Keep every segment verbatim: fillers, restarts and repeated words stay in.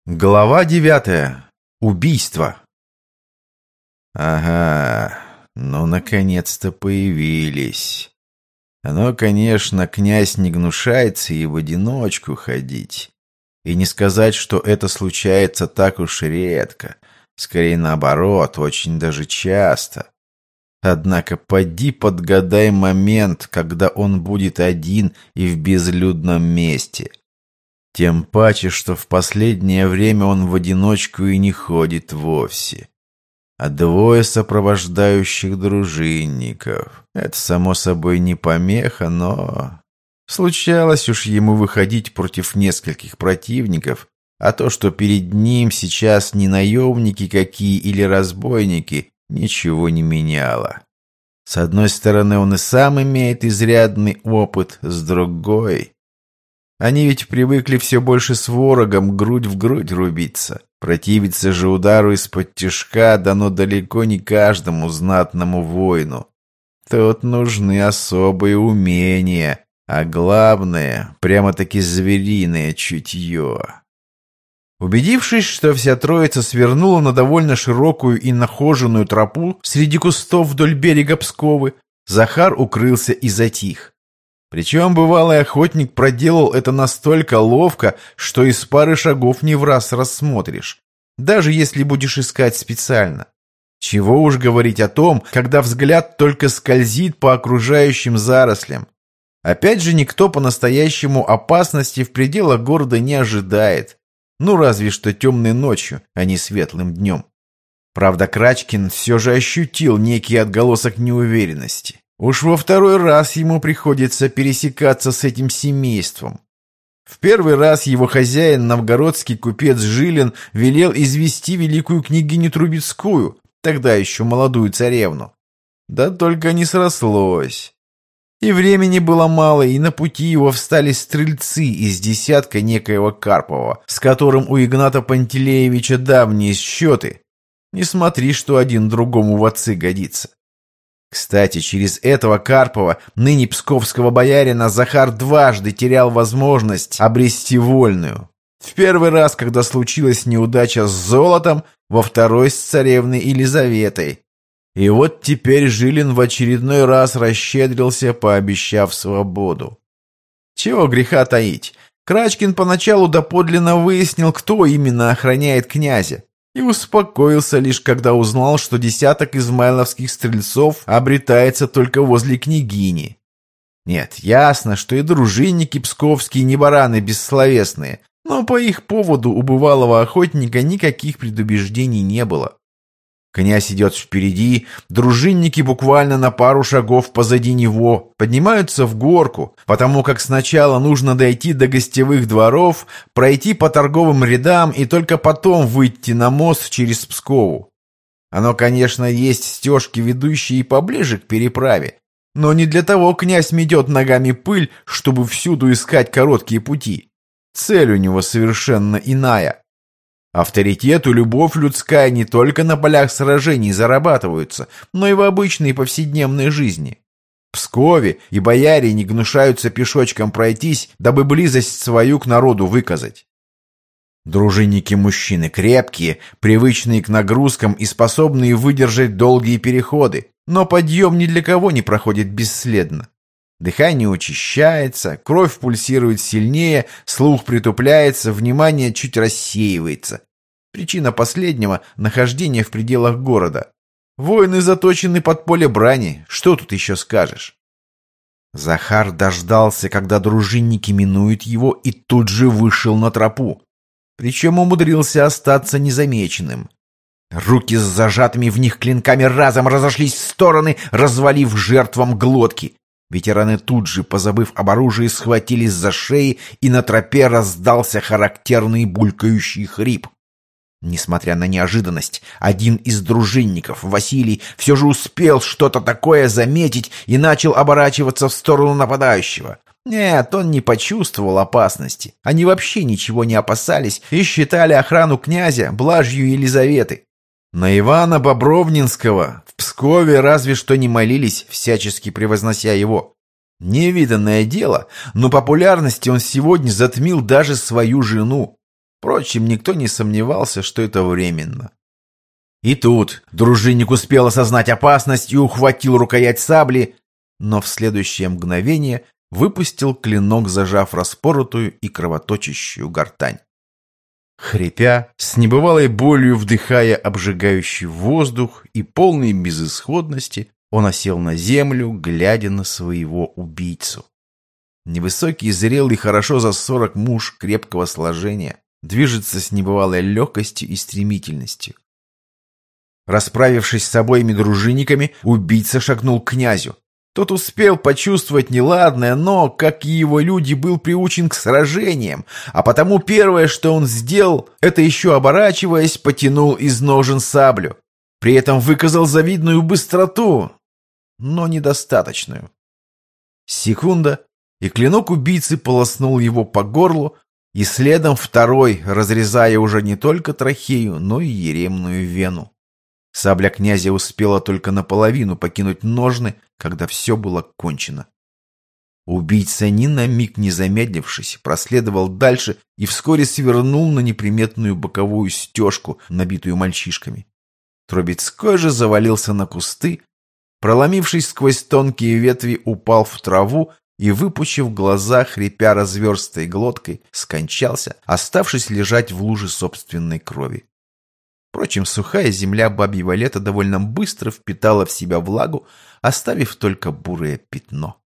Глава девятая. Убийство. Ага, ну наконец-то появились. Но, конечно, князь не гнушается и в одиночку ходить. И не сказать, что это случается так уж редко. Скорее наоборот, очень даже часто. Однако поди подгадай момент, когда он будет один и в безлюдном месте. Тем паче, что в последнее время он в одиночку и не ходит вовсе. А двое сопровождающих дружинников. Это, само собой, не помеха, но... Случалось уж ему выходить против нескольких противников, а то, что перед ним сейчас не наемники какие или разбойники, ничего не меняло. С одной стороны, он и сам имеет изрядный опыт, с другой... Они ведь привыкли все больше с ворогом грудь в грудь рубиться. Противиться же удару из-под тишка дано далеко не каждому знатному воину. Тут нужны особые умения, а главное, прямо-таки звериное чутье. Убедившись, что вся троица свернула на довольно широкую и нахоженную тропу среди кустов вдоль берега Псковы, Захар укрылся и затих. Причем бывалый охотник проделал это настолько ловко, что из пары шагов не в раз рассмотришь, даже если будешь искать специально. Чего уж говорить о том, когда взгляд только скользит по окружающим зарослям. Опять же, никто по-настоящему опасности в пределах города не ожидает. Ну, разве что темной ночью, а не светлым днем. Правда, Крачкин все же ощутил некий отголосок неуверенности. Уж во второй раз ему приходится пересекаться с этим семейством. В первый раз его хозяин, новгородский купец Жилин, велел извести великую княгиню Трубецкую, тогда еще молодую царевну. Да только не срослось. И времени было мало, и на пути его встали стрельцы из десятка некоего Карпова, с которым у Игната Пантелеевича давние счеты. Не смотри, что один другому в отцы годится. Кстати, через этого Карпова, ныне псковского боярина, Захар дважды терял возможность обрести вольную. В первый раз, когда случилась неудача с золотом, во второй с царевной Елизаветой. И вот теперь Жилин в очередной раз расщедрился, пообещав свободу. Чего греха таить, Крачкин поначалу доподлинно выяснил, кто именно охраняет князя. И успокоился лишь, когда узнал, что десяток измайловских стрельцов обретается только возле княгини. Нет, ясно, что и дружинники псковские не бараны бессловесные, но по их поводу у бывалого охотника никаких предубеждений не было. Князь идет впереди, дружинники буквально на пару шагов позади него, поднимаются в горку, потому как сначала нужно дойти до гостевых дворов, пройти по торговым рядам и только потом выйти на мост через Пскову. Оно, конечно, есть стежки, ведущие поближе к переправе, но не для того князь метет ногами пыль, чтобы всюду искать короткие пути. Цель у него совершенно иная. Авторитет и любовь людская не только на полях сражений зарабатываются, но и в обычной повседневной жизни. В Пскове и бояре не гнушаются пешочком пройтись, дабы близость свою к народу выказать. Дружинники-мужчины крепкие, привычные к нагрузкам и способные выдержать долгие переходы, но подъем ни для кого не проходит бесследно. Дыхание учащается, кровь пульсирует сильнее, слух притупляется, внимание чуть рассеивается. Причина последнего – нахождение в пределах города. Воины заточены под поле брани, что тут еще скажешь? Захар дождался, когда дружинники минуют его, и тут же вышел на тропу. Причем умудрился остаться незамеченным. Руки с зажатыми в них клинками разом разошлись в стороны, развалив жертвам глотки. Ветераны тут же, позабыв об оружии, схватились за шеи, и на тропе раздался характерный булькающий хрип. Несмотря на неожиданность, один из дружинников, Василий, все же успел что-то такое заметить и начал оборачиваться в сторону нападающего. Нет, он не почувствовал опасности. Они вообще ничего не опасались и считали охрану князя блажью Елизаветы. На Ивана Бобровнинского в Пскове разве что не молились, всячески превознося его. Невиданное дело, но популярности он сегодня затмил даже свою жену. Впрочем, никто не сомневался, что это временно. И тут дружинник успел осознать опасность и ухватил рукоять сабли, но в следующее мгновение выпустил клинок, зажав распоротую и кровоточащую гортань. Хрипя, с небывалой болью вдыхая обжигающий воздух и полной безысходности, он осел на землю, глядя на своего убийцу. Невысокий, зрелый, хорошо за сорок муж крепкого сложения, движется с небывалой легкостью и стремительностью. Расправившись с обоими дружинниками, убийца шагнул к князю. Тот успел почувствовать неладное, но, как и его люди, был приучен к сражениям, а потому первое, что он сделал, это еще оборачиваясь, потянул из ножен саблю. При этом выказал завидную быстроту, но недостаточную. Секунда, и клинок убийцы полоснул его по горлу, и следом второй, разрезая уже не только трахею, но и еремную вену. Сабля князя успела только наполовину покинуть ножны, когда все было кончено. Убийца, ни на миг не замедлившись, проследовал дальше и вскоре свернул на неприметную боковую стежку, набитую мальчишками. Трубецкой же завалился на кусты, проломившись сквозь тонкие ветви, упал в траву и, выпучив глаза, хрипя разверстой глоткой, скончался, оставшись лежать в луже собственной крови. Впрочем, сухая земля бабьего лета довольно быстро впитала в себя влагу, оставив только бурое пятно.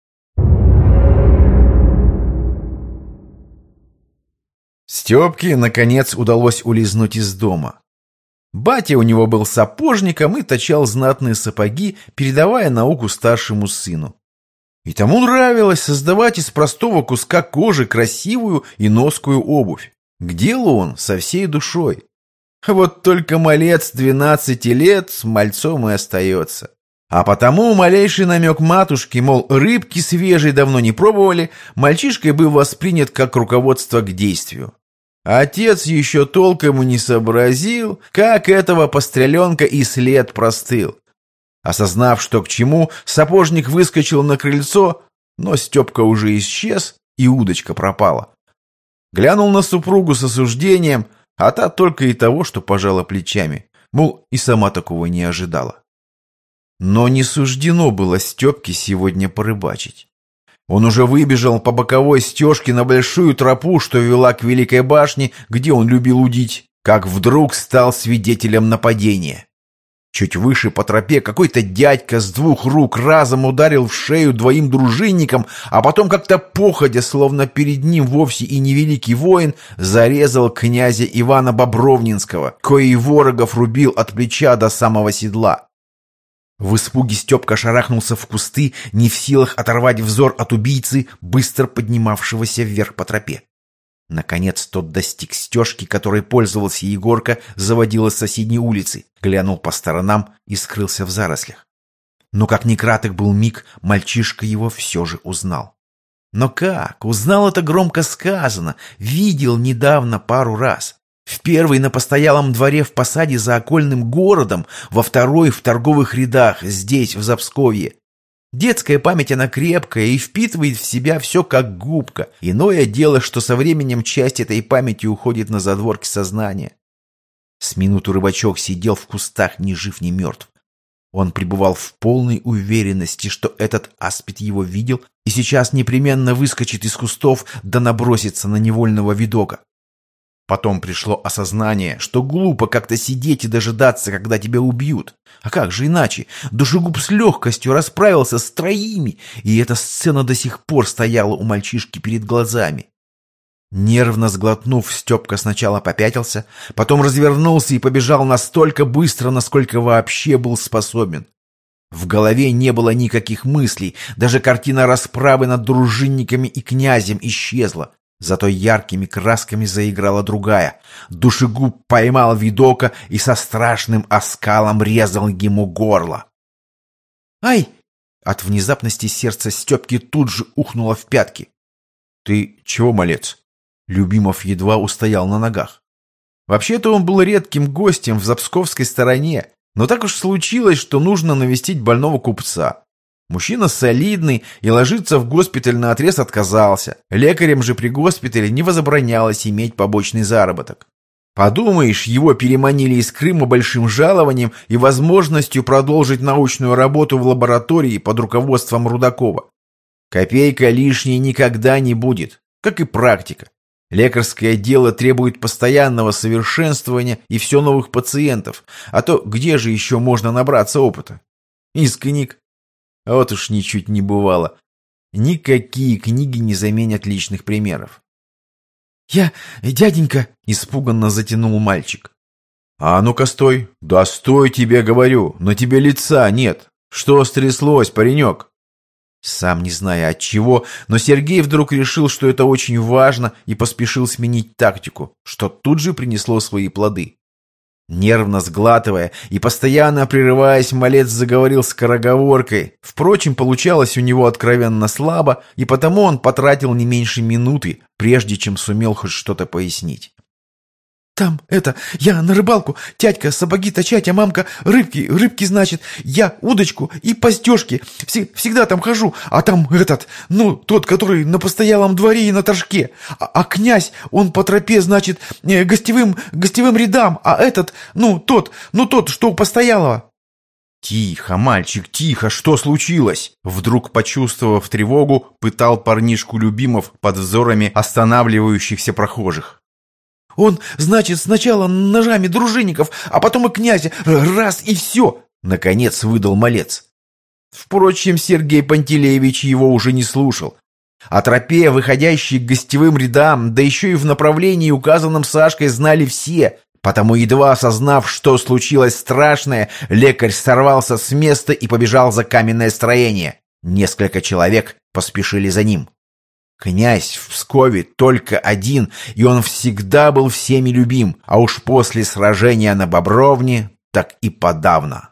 Степке, наконец, удалось улизнуть из дома. Батя у него был сапожником и точал знатные сапоги, передавая науку старшему сыну. И тому нравилось создавать из простого куска кожи красивую и носкую обувь. К делу он со всей душой. Вот только малец двенадцати лет с мальцом и остается. А потому малейший намек матушки, мол, рыбки свежей давно не пробовали, мальчишкой был воспринят как руководство к действию. Отец еще толком и не сообразил, как этого постреленка и след простыл. Осознав, что к чему, сапожник выскочил на крыльцо, но Степка уже исчез, и удочка пропала. Глянул на супругу с осуждением, а та только и того, что пожала плечами, мол, и сама такого не ожидала. Но не суждено было Степке сегодня порыбачить. Он уже выбежал по боковой стежке на большую тропу, что вела к Великой башне, где он любил удить, как вдруг стал свидетелем нападения. Чуть выше по тропе какой-то дядька с двух рук разом ударил в шею двоим дружинникам, а потом как-то походя, словно перед ним вовсе и не великий воин, зарезал князя Ивана Бобровнинского, коей ворогов рубил от плеча до самого седла. В испуге Степка шарахнулся в кусты, не в силах оторвать взор от убийцы, быстро поднимавшегося вверх по тропе. Наконец тот достиг стежки, которой пользовался Егорка, заводила с соседней улицы, глянул по сторонам и скрылся в зарослях. Но как ни краток был миг, мальчишка его все же узнал. Но как? Узнал — это громко сказано, видел недавно пару раз. В первый на постоялом дворе в посаде за окольным городом, во второй в торговых рядах здесь, в Запсковье. Детская память, она крепкая и впитывает в себя все как губка. Иное дело, что со временем часть этой памяти уходит на задворки сознания. С минуту рыбачок сидел в кустах ни жив, ни мертв. Он пребывал в полной уверенности, что этот аспид его видел и сейчас непременно выскочит из кустов да набросится на невольного видока. Потом пришло осознание, что глупо как-то сидеть и дожидаться, когда тебя убьют. А как же иначе? Душегуб с легкостью расправился с троими, и эта сцена до сих пор стояла у мальчишки перед глазами. Нервно сглотнув, Степка сначала попятился, потом развернулся и побежал настолько быстро, насколько вообще был способен. В голове не было никаких мыслей, даже картина расправы над дружинниками и князем исчезла. Зато яркими красками заиграла другая. Душегуб поймал видока и со страшным оскалом резал ему горло. «Ай!» От внезапности сердце Степки тут же ухнуло в пятки. «Ты чего, малец?» Любимов едва устоял на ногах. Вообще-то он был редким гостем в запсковской стороне, но так уж случилось, что нужно навестить больного купца. Мужчина солидный и ложиться в госпиталь наотрез отказался. Лекарям же при госпитале не возбранялось иметь побочный заработок. Подумаешь, его переманили из Крыма большим жалованием и возможностью продолжить научную работу в лаборатории под руководством Рудакова. Копейка лишней никогда не будет, как и практика. Лекарское дело требует постоянного совершенствования и все новых пациентов, а то где же еще можно набраться опыта? Из книг. А вот уж ничуть не бывало. Никакие книги не заменят личных примеров. «Я, дяденька!» — испуганно затянул мальчик. «А ну-ка стой!» «Да стой, тебе говорю, на тебе лица нет! Что стряслось, паренек?» Сам не зная от чего, но Сергей вдруг решил, что это очень важно, и поспешил сменить тактику, что тут же принесло свои плоды. Нервно сглатывая и постоянно прерываясь, малец заговорил скороговоркой. Впрочем, получалось у него откровенно слабо, и потому он потратил не меньше минуты, прежде чем сумел хоть что-то пояснить. «Там, это, я на рыбалку, тятька сапоги точать, а мамка рыбки, рыбки, значит, я удочку и постежки, Вс- всегда там хожу, а там этот, ну, тот, который на постоялом дворе и на торжке, а, а князь, он по тропе, значит, э, гостевым, гостевым рядам, а этот, ну, тот, ну, тот, что у постоялого». «Тихо, мальчик, тихо, что случилось?» Вдруг, почувствовав тревогу, пытал парнишку Любимов под взорами останавливающихся прохожих. «Он, значит, сначала ножами дружинников, а потом и князя, раз и все», — наконец выдал малец. Впрочем, Сергей Пантелеевич его уже не слушал. О тропе, выходящей к гостевым рядам, да еще и в направлении, указанном Сашкой, знали все. Потому, едва осознав, что случилось страшное, лекарь сорвался с места и побежал за каменное строение. Несколько человек поспешили за ним. Князь в Пскове только один, и он всегда был всеми любим, а уж после сражения на Бобровне так и подавно.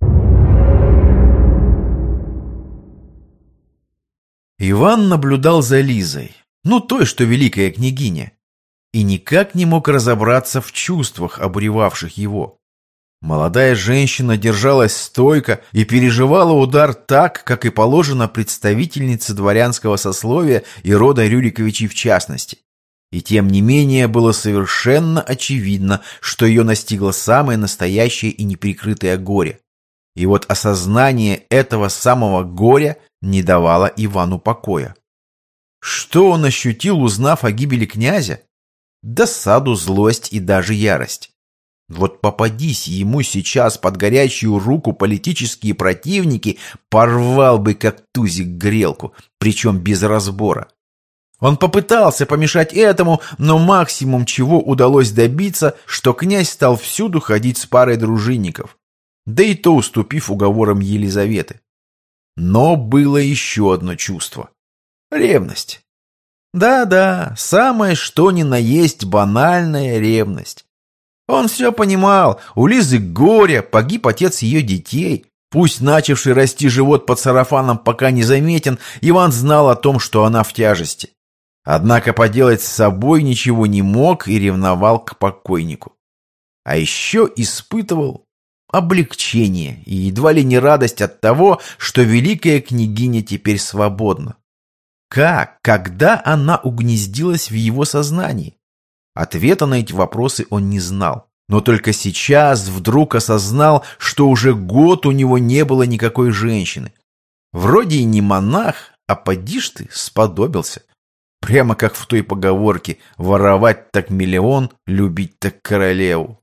Иван наблюдал за Лизой, ну той, что великая княгиня, и никак не мог разобраться в чувствах, обуревавших его. Молодая женщина держалась стойко и переживала удар так, как и положено представительнице дворянского сословия и рода Рюриковичей в частности. И тем не менее было совершенно очевидно, что ее настигло самое настоящее и неприкрытое горе. И вот осознание этого самого горя не давало Ивану покоя. Что он ощутил, узнав о гибели князя? Досаду, злость и даже ярость. Вот попадись ему сейчас под горячую руку политические противники, порвал бы как тузик грелку, причем без разбора. Он попытался помешать этому, но максимум, чего удалось добиться, что князь стал всюду ходить с парой дружинников, да и то уступив уговорам Елизаветы. Но было еще одно чувство — ревность. Да-да, самое что ни на есть банальная ревность. Он все понимал, у Лизы горе, погиб отец ее детей. Пусть начавший расти живот под сарафаном пока не заметен, Иван знал о том, что она в тяжести. Однако поделать с собой ничего не мог и ревновал к покойнику. А еще испытывал облегчение и едва ли не радость от того, что великая княгиня теперь свободна. Как, когда она угнездилась в его сознании? Ответа на эти вопросы он не знал, но только сейчас вдруг осознал, что уже год у него не было никакой женщины. Вроде и не монах, а поди ж ты, сподобился. Прямо как в той поговорке: воровать так миллион, любить так королеву.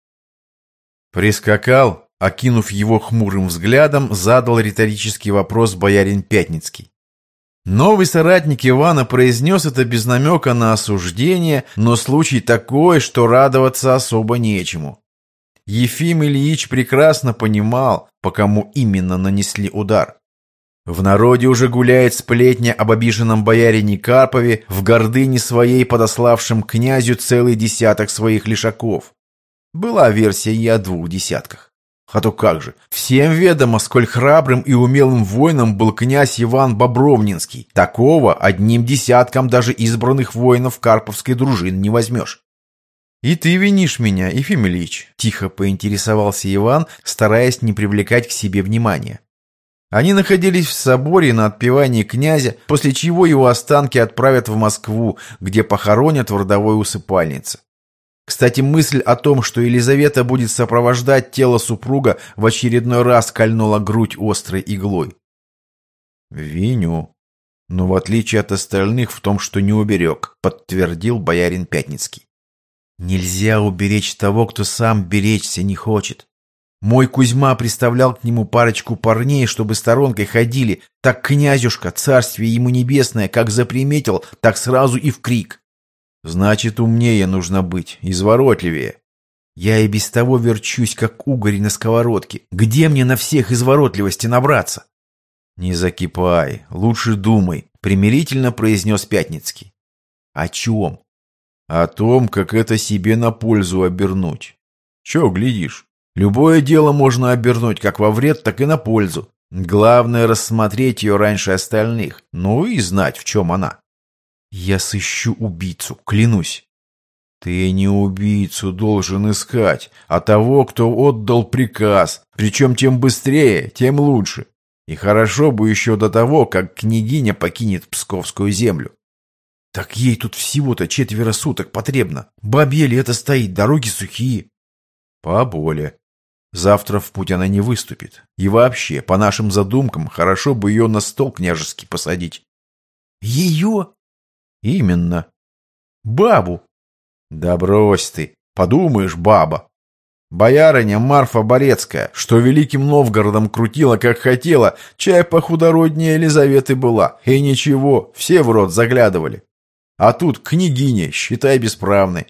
Прискакал, окинув его хмурым взглядом, задал риторический вопрос боярин Пятницкий. Новый соратник Ивана произнес это без намека на осуждение, но случай такой, что радоваться особо нечему. Ефим Ильич прекрасно понимал, по кому именно нанесли удар. В народе уже гуляет сплетня об обиженном боярине Карпове, в гордыне своей подославшем князю целый десяток своих лишаков. Была версия и о двух десятках. А то как же, всем ведомо, сколь храбрым и умелым воином был князь Иван Бобровнинский. Такого одним десятком даже избранных воинов карповской дружины не возьмешь. «И ты винишь меня, Ефим Ильич?» – тихо поинтересовался Иван, стараясь не привлекать к себе внимания. Они находились в соборе на отпевании князя, после чего его останки отправят в Москву, где похоронят в родовой усыпальнице. Кстати, мысль о том, что Елизавета будет сопровождать тело супруга, в очередной раз кольнула грудь острой иглой. «Виню. Но в отличие от остальных в том, что не уберег», — подтвердил боярин Пятницкий. «Нельзя уберечь того, кто сам беречься не хочет. Мой Кузьма приставлял к нему парочку парней, чтобы сторонкой ходили. Так князюшка, царствие ему небесное, как заприметил, так сразу и в крик. Значит, умнее нужно быть, изворотливее. Я и без того верчусь, как угорь на сковородке. Где мне на всех изворотливости набраться?» «Не закипай, лучше думай», — примирительно произнес Пятницкий. «О чем?» «О том, как это себе на пользу обернуть. Че глядишь? Любое дело можно обернуть как во вред, так и на пользу. Главное рассмотреть ее раньше остальных, ну и знать, в чем она». «Я сыщу убийцу, клянусь». «Ты не убийцу должен искать, а того, кто отдал приказ. Причем тем быстрее, тем лучше. И хорошо бы еще до того, как княгиня покинет Псковскую землю». «Так ей тут всего-то четверо суток потребно. Бабье лето стоит, дороги сухие». «Поболе. Завтра в путь она не выступит. И вообще, по нашим задумкам, хорошо бы ее на стол княжеский посадить». «Ее?» «Именно». «Бабу?» «Да брось ты. Подумаешь, баба. Боярыня Марфа Борецкая, что Великим Новгородом крутила, как хотела, чай похудороднее Елизаветы была. И ничего, все в рот заглядывали. А тут княгиня, считай, бесправной.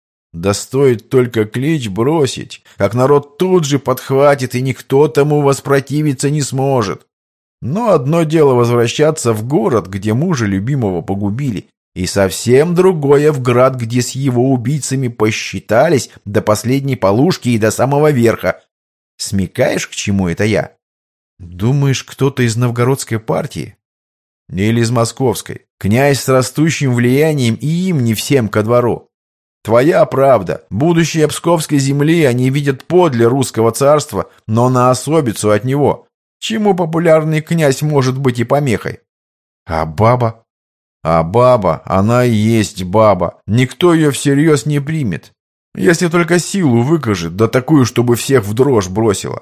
Да стоит только клич бросить, как народ тут же подхватит, и никто тому воспротивиться не сможет. Но одно дело возвращаться в город, где мужа любимого погубили, и совсем другое в град, где с его убийцами посчитались до последней полушки и до самого верха. Смекаешь, к чему это я?» «Думаешь, кто-то из новгородской партии?» «Или из московской. Князь с растущим влиянием, и им не всем ко двору. Твоя правда. Будущее Псковской земли они видят подле русского царства, но на особицу от него. Чему популярный князь может быть и помехой?» «А баба?» «А баба, она и есть баба. Никто ее всерьез не примет. Если только силу выкажет, да такую, чтобы всех в дрожь бросила.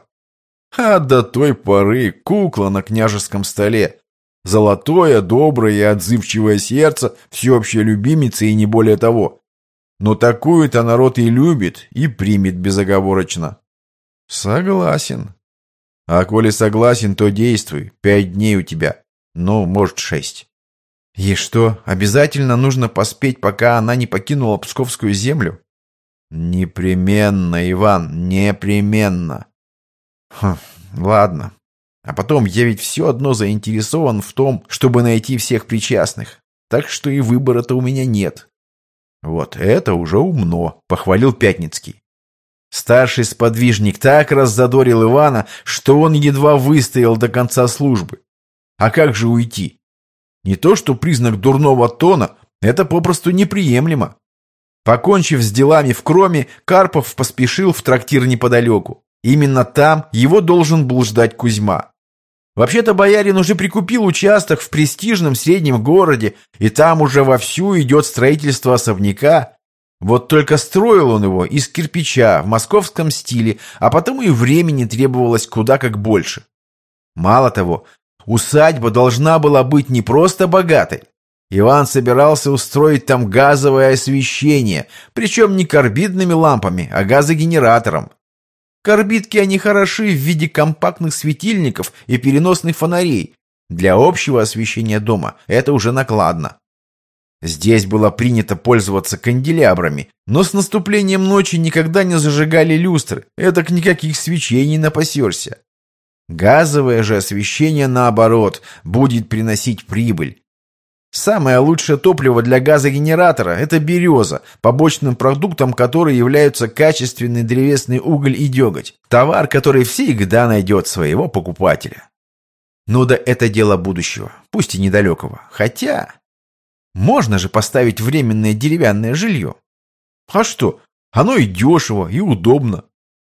А до той поры кукла на княжеском столе. Золотое, доброе и отзывчивое сердце, всеобщая любимица и не более того. Но такую-то народ и любит, и примет безоговорочно». «Согласен». «А коли согласен, то действуй. Пять дней у тебя. Ну, может, шесть». «И что, обязательно нужно поспеть, пока она не покинула Псковскую землю?» «Непременно, Иван, непременно». «Хм, ладно. А потом, я ведь все одно заинтересован в том, чтобы найти всех причастных. Так что и выбора-то у меня нет». «Вот это уже умно», — похвалил Пятницкий. Старший сподвижник так раззадорил Ивана, что он едва выстоял до конца службы. А как же уйти? Не то что признак дурного тона, это попросту неприемлемо. Покончив с делами в Кроме, Карпов поспешил в трактир неподалеку. Именно там его должен был ждать Кузьма. Вообще-то боярин уже прикупил участок в престижном среднем городе, и там уже вовсю идет строительство особняка. Вот только строил он его из кирпича в московском стиле, а потому и времени требовалось куда как больше. Мало того, усадьба должна была быть не просто богатой. Иван собирался устроить там газовое освещение, причем не карбидными лампами, а газогенератором. Карбидки они хороши в виде компактных светильников и переносных фонарей. Для общего освещения дома это уже накладно. Здесь было принято пользоваться канделябрами, но с наступлением ночи никогда не зажигали люстры, этак никаких свечей не напасешься. Газовое же освещение, наоборот, будет приносить прибыль. Самое лучшее топливо для газогенератора – это береза, побочным продуктом которой являются качественный древесный уголь и деготь. Товар, который всегда найдет своего покупателя. Ну да это дело будущего, пусть и недалекого. Хотя, можно же поставить временное деревянное жилье. А что, оно и дешево, и удобно.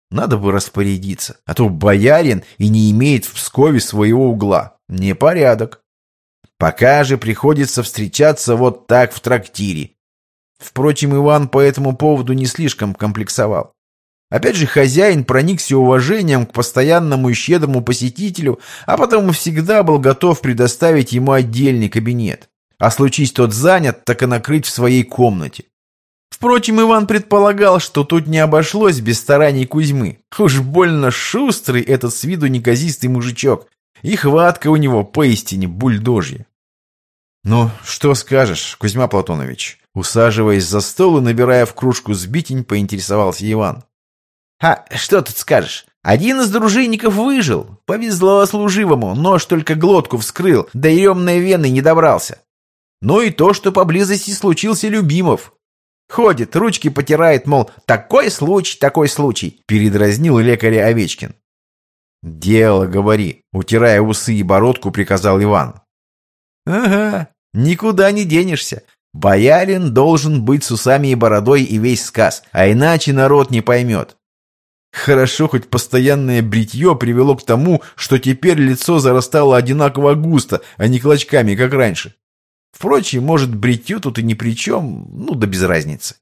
Надо бы распорядиться, а то боярин и не имеет в Пскове своего угла. Непорядок. Пока же приходится встречаться вот так в трактире. Впрочем, Иван по этому поводу не слишком комплексовал. Опять же, хозяин проникся уважением к постоянному и щедрому посетителю, а потому всегда был готов предоставить ему отдельный кабинет. А случись тот занят, так и накрыть в своей комнате. Впрочем, Иван предполагал, что тут не обошлось без стараний Кузьмы. Уж больно шустрый этот с виду неказистый мужичок, и хватка у него поистине бульдожья. «Ну, что скажешь, Кузьма Платонович?» Усаживаясь за стол и набирая в кружку сбитень, поинтересовался Иван. «А что тут скажешь? Один из дружинников выжил. Повезло служивому, нож только глотку вскрыл, до еремной вены не добрался. Ну и то, что поблизости случился Любимов. Ходит, ручки потирает, мол, такой случай, такой случай», — передразнил лекаря Овечкин. «Дело, говори», — утирая усы и бородку, приказал Иван. «Ага, никуда не денешься. Боярин должен быть с усами и бородой и весь сказ, а иначе народ не поймет. Хорошо, хоть постоянное бритье привело к тому, что теперь лицо зарастало одинаково густо, а не клочками, как раньше. Впрочем, может, бритье тут и ни при чем, ну да без разницы.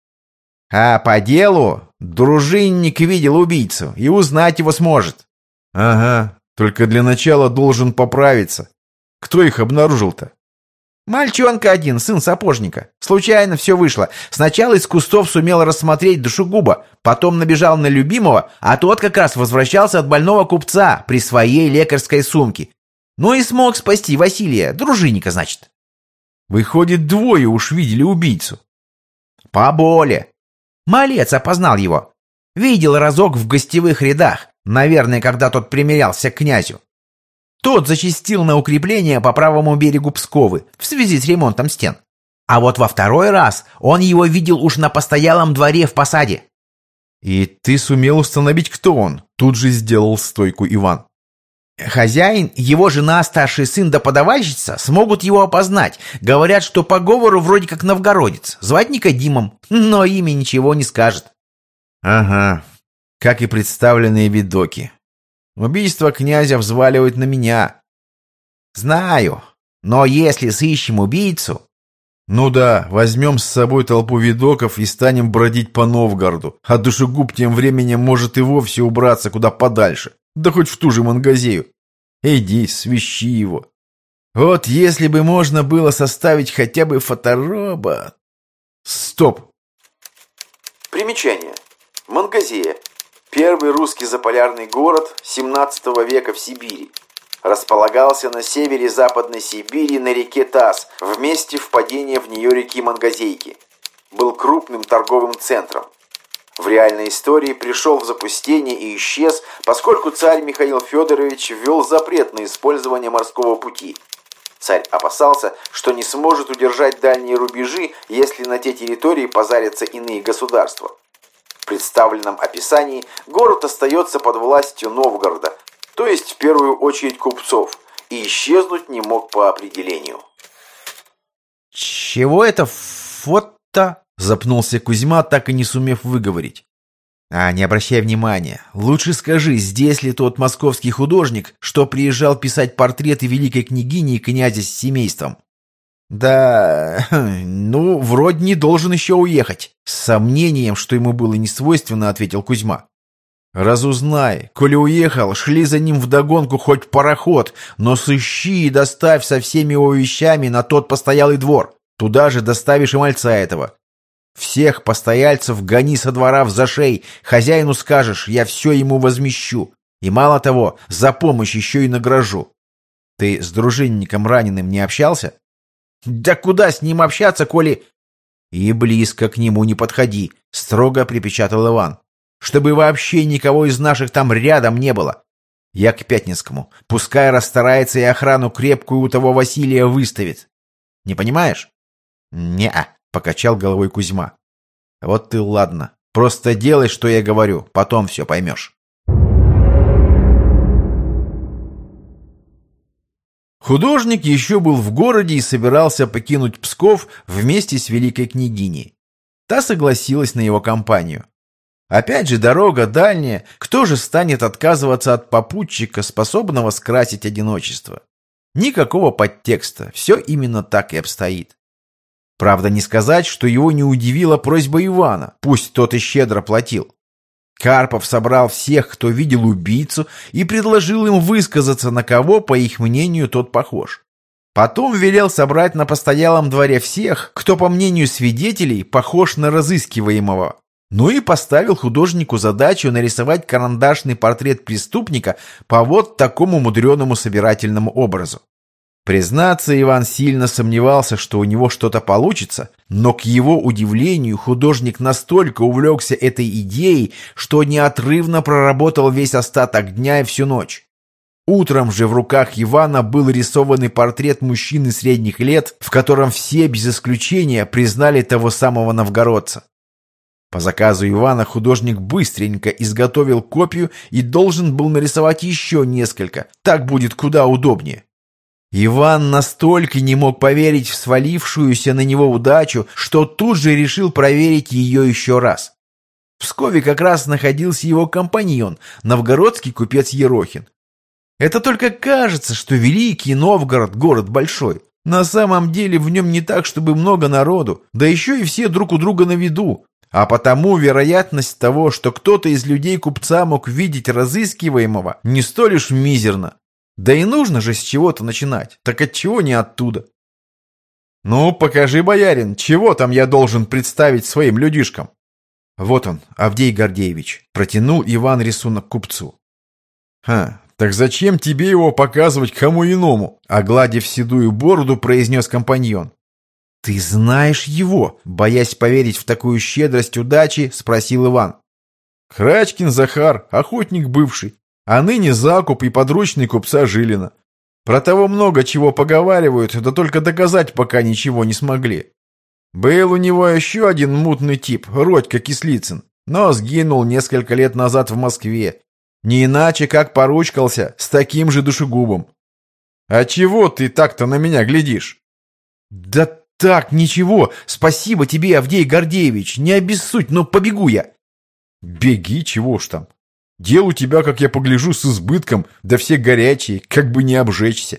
А по делу дружинник видел убийцу и узнать его сможет». «Ага, только для начала должен поправиться. Кто их обнаружил-то?» «Мальчонка один, сын сапожника. Случайно все вышло. Сначала из кустов сумел рассмотреть душегуба, потом набежал на Любимого, а тот как раз возвращался от больного купца при своей лекарской сумке. Ну и смог спасти Василия, дружинника, значит». «Выходит, двое уж видели убийцу». «Поболе. Малец опознал его. Видел разок в гостевых рядах, наверное, когда тот примерялся к князю. Тот зачастил на укрепление по правому берегу Псковы в связи с ремонтом стен. А вот во второй раз он его видел уж на постоялом дворе в посаде». «И ты сумел установить, кто он?» Тут же сделал стойку Иван. «Хозяин, его жена, старший сын да подавальщица смогут его опознать. Говорят, что по говору вроде как новгородец. Звать Никодимом, но имя ничего не скажет». «Ага, как и представленные видоки. Убийство князя взваливают на меня». «Знаю, но если сыщем убийцу...» «Ну да, возьмем с собой толпу видоков и станем бродить по Новгороду, а душегуб тем временем может и вовсе убраться куда подальше, да хоть в ту же Мангазею. Иди, свищи его. Вот если бы можно было составить хотя бы фоторобот...» «Стоп!» Примечание. Мангазея. Первый русский заполярный город семнадцатого века в Сибири. Располагался на севере Западной Сибири на реке Таз, в месте впадения в нее реки Мангазейки. Был крупным торговым центром. В реальной истории пришел в запустение и исчез, поскольку царь Михаил Федорович ввел запрет на использование морского пути. Царь опасался, что не сможет удержать дальние рубежи, если на те территории позарятся иные государства. В представленном описании город остается под властью Новгорода, то есть в первую очередь купцов, и исчезнуть не мог по определению. «Чего это фото?» — запнулся Кузьма, так и не сумев выговорить. «А, не обращай внимания. Лучше скажи, здесь ли тот московский художник, что приезжал писать портреты великой княгини и князя с семейством?» «Да, ну, вроде не должен еще уехать», — с сомнением, что ему было несвойственно, ответил Кузьма. «Разузнай, коли уехал, шли за ним вдогонку хоть пароход, но сыщи и доставь со всеми его вещами на тот постоялый двор. Туда же доставишь и мальца этого. Всех постояльцев гони со двора в зашей, хозяину скажешь, я все ему возмещу. И мало того, за помощь еще и награжу. Ты с дружинником раненым не общался?» «Да куда с ним общаться, коли...» «И близко к нему не подходи», — строго припечатал Иван. «Чтобы вообще никого из наших там рядом не было. Я к Пятницкому. Пускай расстарается и охрану крепкую у того Василия выставит. Не понимаешь?» «Не-а», — покачал головой Кузьма. «Вот ты ладно. Просто делай, что я говорю, потом все поймешь». Художник еще был в городе и собирался покинуть Псков вместе с великой княгиней. Та согласилась на его компанию. Опять же, дорога дальняя, кто же станет отказываться от попутчика, способного скрасить одиночество? Никакого подтекста, все именно так и обстоит. Правда, не сказать, что его не удивила просьба Ивана, пусть тот и щедро платил. Карпов собрал всех, кто видел убийцу, и предложил им высказаться, на кого, по их мнению, тот похож. Потом велел собрать на постоялом дворе всех, кто, по мнению свидетелей, похож на разыскиваемого. Ну и поставил художнику задачу нарисовать карандашный портрет преступника по вот такому мудреному собирательному образу. Признаться, Иван сильно сомневался, что у него что-то получится, но к его удивлению художник настолько увлекся этой идеей, что неотрывно проработал весь остаток дня и всю ночь. Утром же в руках Ивана был рисованный портрет мужчины средних лет, в котором все без исключения признали того самого новгородца. По заказу Ивана художник быстренько изготовил копию и должен был нарисовать еще несколько, так будет куда удобнее. Иван настолько не мог поверить в свалившуюся на него удачу, что тут же решил проверить ее еще раз. В Пскове как раз находился его компаньон, новгородский купец Ерохин. Это только кажется, что Великий Новгород – город большой. На самом деле в нем не так, чтобы много народу, да еще и все друг у друга на виду. А потому вероятность того, что кто-то из людей купца мог видеть разыскиваемого, не столь уж мизерна. Да и нужно же с чего-то начинать, так отчего не оттуда? Ну, покажи, боярин, чего там я должен представить своим людишкам? Вот он, Авдей Гордеевич, протянул Иван рисунок купцу. Ха, так зачем тебе его показывать кому иному? Огладив седую бороду, произнес компаньон. Ты знаешь его? Боясь поверить в такую щедрость удачи, спросил Иван. Крачкин Захар, охотник бывший, а ныне закуп и подручный купца Жилина. Про того много чего поговаривают, да только доказать пока ничего не смогли. Был у него еще один мутный тип, Родька Кислицын, но сгинул несколько лет назад в Москве. Не иначе, как поручкался с таким же душегубом. А чего ты так-то на меня глядишь? Да так, ничего, спасибо тебе, Авдей Гордеевич, не обессудь, но побегу я. Беги, чего ж там. Дел у тебя, как я погляжу, с избытком, да все горячие, как бы не обжечься.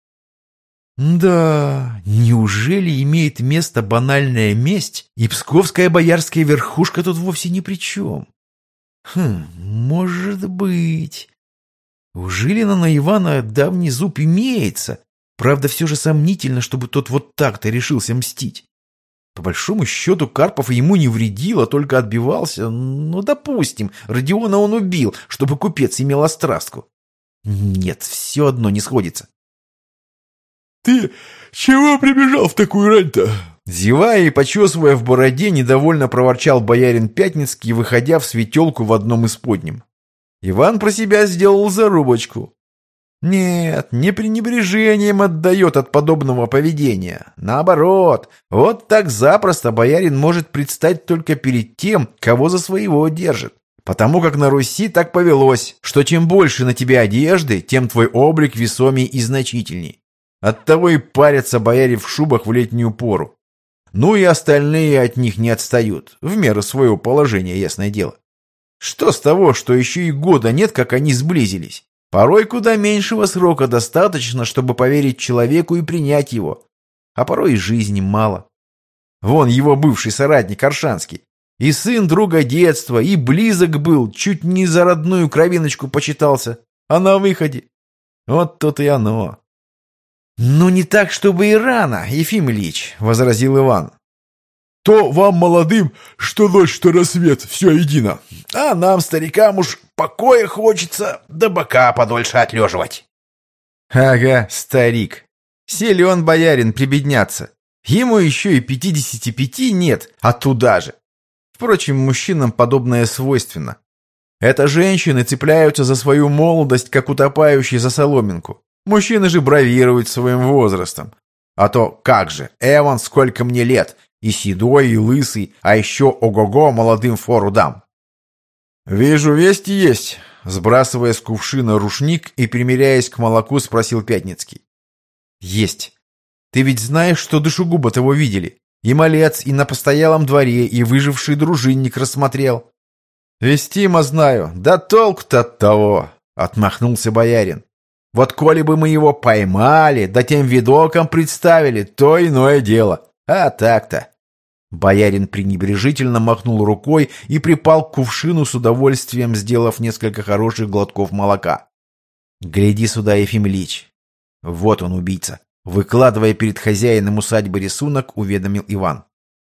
Да, неужели имеет место банальная месть, и псковская боярская верхушка тут вовсе ни при чем? Хм, может быть. У Жилина на Ивана давний зуб имеется, правда, все же сомнительно, чтобы тот вот так-то решился мстить. По большому счету Карпов ему не вредил, а только отбивался. Ну, допустим, Родиона он убил, чтобы купец имел острастку. Нет, все одно не сходится. «Ты чего прибежал в такую рань-то?» Зевая и почесывая в бороде, недовольно проворчал боярин Пятницкий, выходя в светелку в одном из подним. Иван про себя сделал зарубочку. Нет, не пренебрежением отдает от подобного поведения. Наоборот, вот так запросто боярин может предстать только перед тем, кого за своего держит. Потому как на Руси так повелось, что чем больше на тебе одежды, тем твой облик весомей и значительней. Оттого и парятся бояре в шубах в летнюю пору. Ну и остальные от них не отстают, в меру своего положения, ясное дело. Что с того, что еще и года нет, как они сблизились? Порой куда меньшего срока достаточно, чтобы поверить человеку и принять его. А порой и жизни мало. Вон его бывший соратник Оршанский. И сын друга детства, и близок был, чуть не за родную кровиночку почитался. А на выходе? Вот тут и оно. «Ну не так, чтобы и рано, Ефим Ильич», — возразил Иван. «То вам, молодым, что ночь, что рассвет, все едино. А нам, старикам, уж покоя хочется, да бока подольше отлеживать». Ага, старик. Силен боярин прибедняться. Ему еще и пятидесяти пяти нет, а туда же. Впрочем, мужчинам подобное свойственно. Это женщины цепляются за свою молодость, как утопающие за соломинку. Мужчины же бравируют своим возрастом. А то как же, Эван, сколько мне лет, и седой, и лысый, а еще ого-го молодым фору дам. «Вижу, вести есть», — сбрасывая с кувшина рушник и примиряясь к молоку, спросил Пятницкий. «Есть. Ты ведь знаешь, что душегуба того видели? И малец, и на постоялом дворе, и выживший дружинник рассмотрел». Вестимо знаю, да толк-то от того, отмахнулся боярин. Вот коли бы мы его поймали, да тем видоком представили, то иное дело. А так-то. Боярин пренебрежительно махнул рукой и припал к кувшину с удовольствием, сделав несколько хороших глотков молока. «Гляди сюда, Ефим Ильич. Вот он, убийца», — выкладывая перед хозяином усадьбы рисунок, уведомил Иван.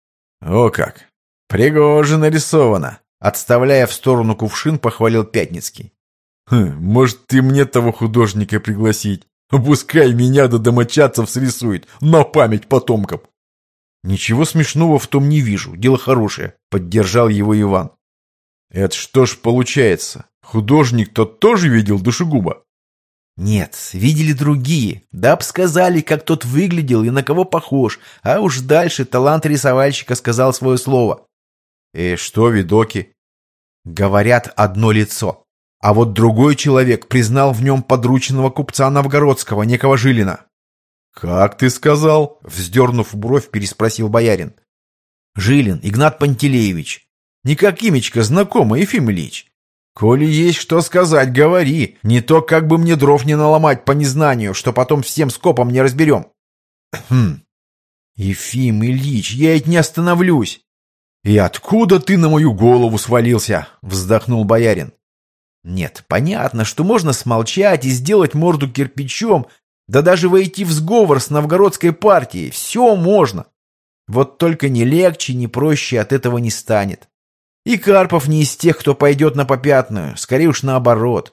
«О как! Пригоже нарисовано!» — отставляя в сторону кувшин, похвалил Пятницкий. «Хм, может, ты мне того художника пригласить? Пускай меня до домочадцев срисует, на память потомкам!» «Ничего смешного в том не вижу, дело хорошее», — поддержал его Иван. «Это что ж получается, художник-то тоже видел душегуба?» «Нет, видели другие, да обсказали, как тот выглядел и на кого похож, а уж дальше талант рисовальщика сказал свое слово». «И что видоки?» «Говорят, одно лицо, а вот другой человек признал в нем подручного купца новгородского, некого Жилина». «Как ты сказал?» — вздернув бровь, переспросил боярин. «Жилин Игнат Пантелеевич. Не как имечко знакомый, Ефим Ильич. Коли есть что сказать, говори. Не то как бы мне дров не наломать по незнанию, что потом всем скопом не разберем». «Хм. Ефим Ильич, я ведь не остановлюсь». «И откуда ты на мою голову свалился?» — вздохнул боярин. «Нет, понятно, что можно смолчать и сделать морду кирпичом, да даже войти в сговор с новгородской партией. Все можно. Вот только ни легче, ни проще от этого не станет. И Карпов не из тех, кто пойдет на попятную, скорее уж наоборот.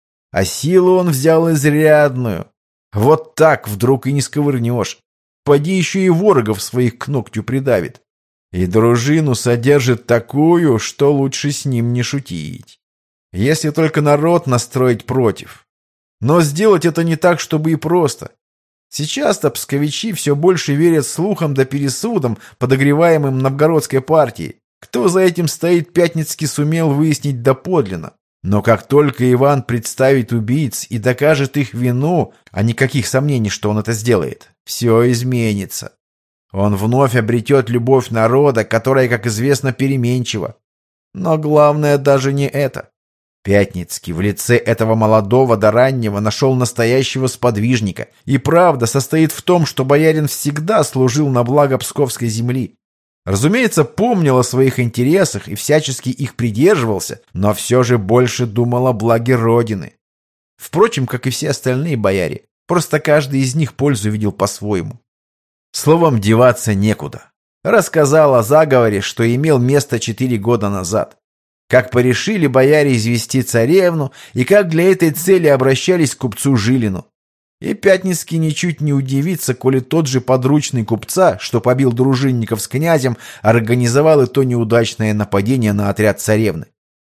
А силу он взял изрядную. Вот так вдруг и не сковырнешь. Поди еще и ворогов своих к ногтю придавит. И дружину содержит такую, что лучше с ним не шутить. Если только народ настроить против. Но сделать это не так, чтобы и просто. Сейчас-то псковичи все больше верят слухам да пересудам, подогреваемым новгородской партией. Кто за этим стоит, Пятницкий сумел выяснить доподлинно. Но как только Иван представит убийц и докажет их вину, а никаких сомнений, что он это сделает, все изменится. Он вновь обретет любовь народа, которая, как известно, переменчива. Но главное даже не это. Пятницкий в лице этого молодого до раннего нашел настоящего сподвижника. И правда состоит в том, что боярин всегда служил на благо псковской земли. Разумеется, помнил о своих интересах и всячески их придерживался, но все же больше думал о благе Родины. Впрочем, как и все остальные бояре, просто каждый из них пользу видел по-своему. Словом, деваться некуда. Рассказал о заговоре, что имел место четыре года назад. Как порешили бояре извести царевну и как для этой цели обращались к купцу Жилину. И Пятницкий ничуть не удивится, коли тот же подручный купца, что побил дружинников с князем, организовал и то неудачное нападение на отряд царевны.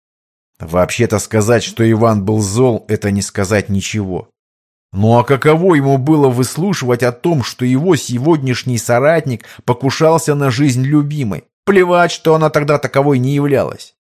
Вообще-то сказать, что Иван был зол, это не сказать ничего. Ну а каково ему было выслушивать о том, что его сегодняшний соратник покушался на жизнь любимой? Плевать, что она тогда таковой не являлась.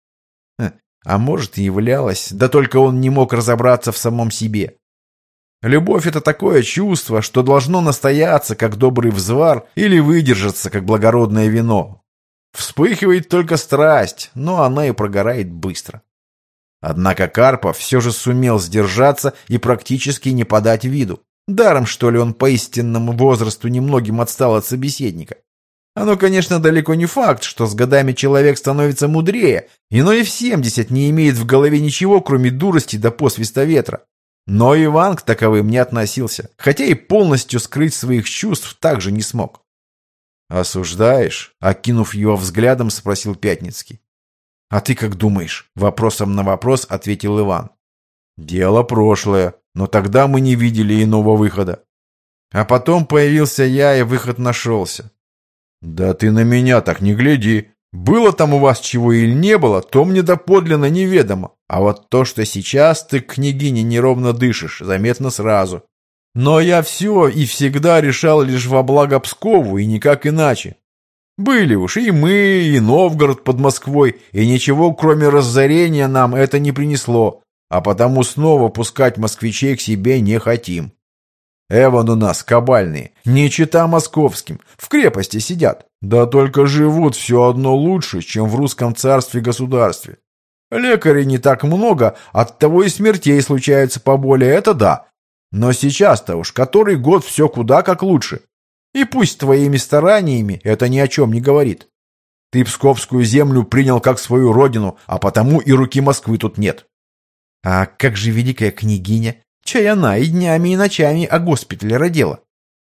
А может, и являлась, да только он не мог разобраться в самом себе. Любовь — это такое чувство, что должно настояться, как добрый взвар, или выдержаться, как благородное вино. Вспыхивает только страсть, но она и прогорает быстро. Однако Карпов все же сумел сдержаться и практически не подать виду. Даром, что ли, он по истинному возрасту немногим отстал от собеседника. Оно, конечно, далеко не факт, что с годами человек становится мудрее, но и в семьдесят не имеет в голове ничего, кроме дурости да посвиста ветра. Но Иван к таковым не относился, хотя и полностью скрыть своих чувств также не смог. «Осуждаешь?» — окинув его взглядом, спросил Пятницкий. «А ты как думаешь?» — вопросом на вопрос ответил Иван. «Дело прошлое, но тогда мы не видели иного выхода. А потом появился я, и выход нашелся». «Да ты на меня так не гляди. Было там у вас чего или не было, то мне доподлинно неведомо. А вот то, что сейчас ты к княгине неровно дышишь, заметно сразу. Но я все и всегда решал лишь во благо Пскову и никак иначе. Были уж и мы, и Новгород под Москвой, и ничего, кроме разорения, нам это не принесло, а потому снова пускать москвичей к себе не хотим. Эван у нас кабальные, не чета московским, в крепости сидят, да только живут все одно лучше, чем в русском царстве-государстве. Лекарей не так много, оттого и смертей случается поболее, это да. Но сейчас-то уж который год все куда как лучше. И пусть твоими стараниями это ни о чем не говорит. Ты Псковскую землю принял как свою родину, а потому и руки Москвы тут нет. А как же великая княгиня? Чай она и днями, и ночами о госпитале родила.